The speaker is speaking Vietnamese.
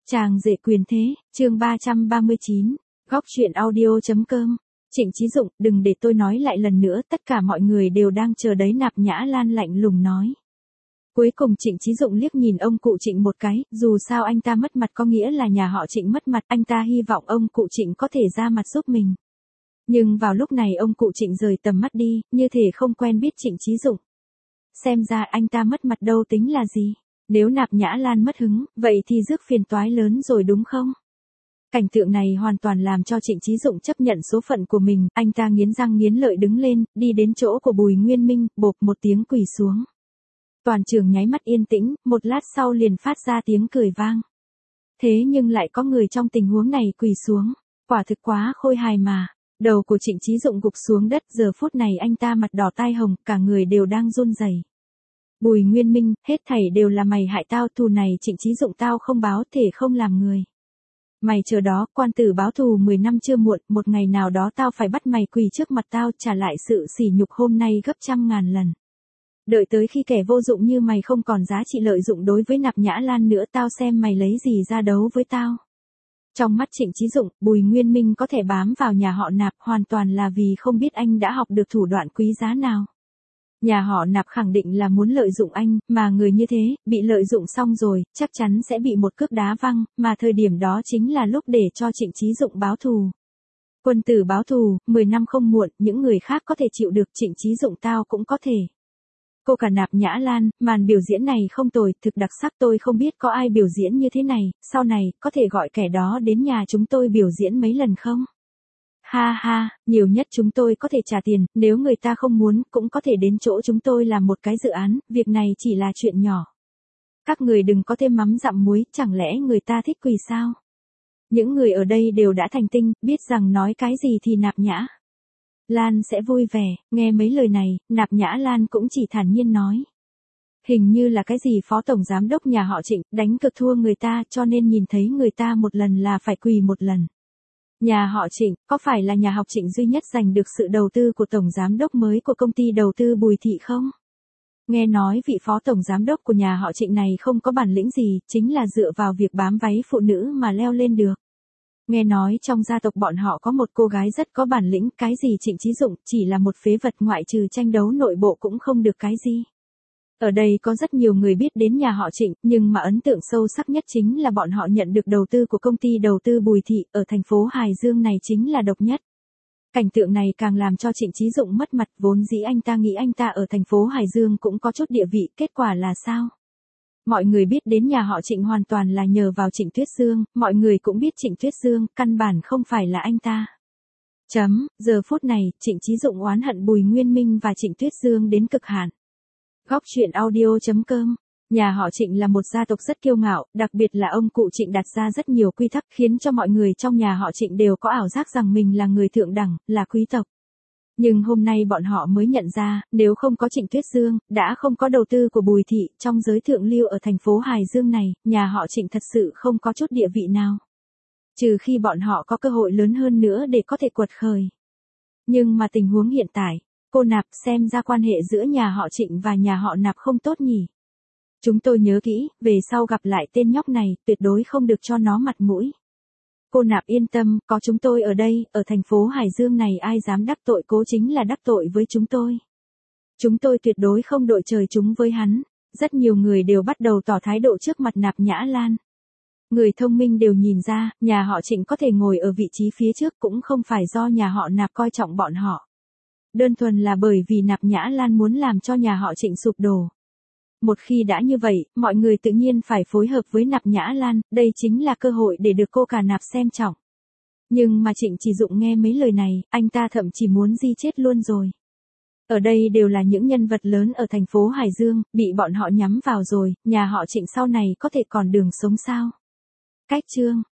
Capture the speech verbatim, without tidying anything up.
Chàng rể quyền thế, chương ba trăm ba mươi chín, góc truyện audio.com. Trịnh Chí Dụng, đừng để tôi nói lại lần nữa, tất cả mọi người đều đang chờ đấy. Nạp Nhã Lan lạnh lùng nói. Cuối cùng Trịnh Chí Dụng liếc nhìn ông cụ Trịnh một cái, dù sao anh ta mất mặt có nghĩa là nhà họ Trịnh mất mặt, anh ta hy vọng ông cụ Trịnh có thể ra mặt giúp mình. Nhưng vào lúc này ông cụ Trịnh rời tầm mắt đi, như thể không quen biết Trịnh Chí Dụng. Xem ra anh ta mất mặt đâu tính là gì. Nếu Nạp Nhã Lan mất hứng, vậy thì rước phiền toái lớn rồi đúng không? Cảnh tượng này hoàn toàn làm cho Trịnh Chí Dụng chấp nhận số phận của mình, anh ta nghiến răng nghiến lợi đứng lên, đi đến chỗ của Bùi Nguyên Minh, bộp một tiếng quỳ xuống. Toàn trường nháy mắt yên tĩnh, một lát sau liền phát ra tiếng cười vang. Thế nhưng lại có người trong tình huống này quỳ xuống, quả thực quá khôi hài mà. Đầu của Trịnh Chí Dụng gục xuống đất, giờ phút này anh ta mặt đỏ tai hồng, cả người đều đang run rẩy. Bùi Nguyên Minh, hết thảy đều là mày hại tao, thù này Trịnh Chí Dụng tao không báo, thể không làm người. Mày chờ đó, quan tử báo thù mười năm chưa muộn, một ngày nào đó tao phải bắt mày quỳ trước mặt tao, trả lại sự sỉ nhục hôm nay gấp trăm ngàn lần. Đợi tới khi kẻ vô dụng như mày không còn giá trị lợi dụng đối với Nạp Nhã Lan nữa, tao xem mày lấy gì ra đấu với tao. Trong mắt Trịnh Chí Dụng, Bùi Nguyên Minh có thể bám vào nhà họ Nạp hoàn toàn là vì không biết anh đã học được thủ đoạn quý giá nào. Nhà họ Nạp khẳng định là muốn lợi dụng anh, mà người như thế, bị lợi dụng xong rồi, chắc chắn sẽ bị một cước đá văng, mà thời điểm đó chính là lúc để cho Trịnh Chí Dụng báo thù. Quân tử báo thù, mười năm không muộn, những người khác có thể chịu được, Trịnh Chí Dụng tao cũng có thể. Cô cả Nạp Nhã Lan, màn biểu diễn này không tồi, thực đặc sắc, tôi không biết có ai biểu diễn như thế này, sau này, có thể gọi kẻ đó đến nhà chúng tôi biểu diễn mấy lần không? Ha ha, nhiều nhất chúng tôi có thể trả tiền, nếu người ta không muốn, cũng có thể đến chỗ chúng tôi làm một cái dự án, việc này chỉ là chuyện nhỏ. Các người đừng có thêm mắm dặm muối, chẳng lẽ người ta thích quỳ sao? Những người ở đây đều đã thành tinh, biết rằng nói cái gì thì Nạp Nhã Lan sẽ vui vẻ, nghe mấy lời này, Nạp Nhã Lan cũng chỉ thản nhiên nói. Hình như là cái gì phó tổng giám đốc nhà họ Trịnh, đánh cược thua người ta, cho nên nhìn thấy người ta một lần là phải quỳ một lần. Nhà họ Trịnh, có phải là nhà học Trịnh duy nhất giành được sự đầu tư của tổng giám đốc mới của công ty đầu tư Bùi Thị không? Nghe nói vị phó tổng giám đốc của nhà họ Trịnh này không có bản lĩnh gì, chính là dựa vào việc bám váy phụ nữ mà leo lên được. Nghe nói trong gia tộc bọn họ có một cô gái rất có bản lĩnh, cái gì Trịnh Chí Dụng, chỉ là một phế vật, ngoại trừ tranh đấu nội bộ cũng không được cái gì. Ở đây có rất nhiều người biết đến nhà họ Trịnh, nhưng mà ấn tượng sâu sắc nhất chính là bọn họ nhận được đầu tư của công ty đầu tư Bùi Thị, ở thành phố Hải Dương này chính là độc nhất. Cảnh tượng này càng làm cho Trịnh Chí Dụng mất mặt, vốn dĩ anh ta nghĩ anh ta ở thành phố Hải Dương cũng có chút địa vị, kết quả là sao? Mọi người biết đến nhà họ Trịnh hoàn toàn là nhờ vào Trịnh Tuyết Dương, mọi người cũng biết Trịnh Tuyết Dương, căn bản không phải là anh ta. Chấm, giờ phút này, Trịnh Chí Dụng oán hận Bùi Nguyên Minh và Trịnh Tuyết Dương đến cực hạn. Góc truyện audio.com. Nhà họ Trịnh là một gia tộc rất kiêu ngạo, đặc biệt là ông cụ Trịnh đặt ra rất nhiều quy tắc khiến cho mọi người trong nhà họ Trịnh đều có ảo giác rằng mình là người thượng đẳng, là quý tộc. Nhưng hôm nay bọn họ mới nhận ra, nếu không có Trịnh Tuyết Dương, đã không có đầu tư của Bùi Thị, trong giới thượng lưu ở thành phố Hải Dương này, nhà họ Trịnh thật sự không có chút địa vị nào. Trừ khi bọn họ có cơ hội lớn hơn nữa để có thể quật khởi. Nhưng mà tình huống hiện tại, cô Nạp, xem ra quan hệ giữa nhà họ Trịnh và nhà họ Nạp không tốt nhỉ. Chúng tôi nhớ kỹ, về sau gặp lại tên nhóc này, tuyệt đối không được cho nó mặt mũi. Cô Nạp yên tâm, có chúng tôi ở đây, ở thành phố Hải Dương này ai dám đắc tội cố chính là đắc tội với chúng tôi. Chúng tôi tuyệt đối không đội trời chung với hắn. Rất nhiều người đều bắt đầu tỏ thái độ trước mặt Nạp Nhã Lan. Người thông minh đều nhìn ra, nhà họ Trịnh có thể ngồi ở vị trí phía trước cũng không phải do nhà họ Nạp coi trọng bọn họ. Đơn thuần là bởi vì Nạp Nhã Lan muốn làm cho nhà họ Trịnh sụp đổ. Một khi đã như vậy, mọi người tự nhiên phải phối hợp với Nạp Nhã Lan, đây chính là cơ hội để được cô cả Nạp xem trọng. Nhưng mà Trịnh Chí Dụng nghe mấy lời này, anh ta thậm chí muốn di chết luôn rồi. Ở đây đều là những nhân vật lớn ở thành phố Hải Dương, bị bọn họ nhắm vào rồi, nhà họ Trịnh sau này có thể còn đường sống sao? Cách chương.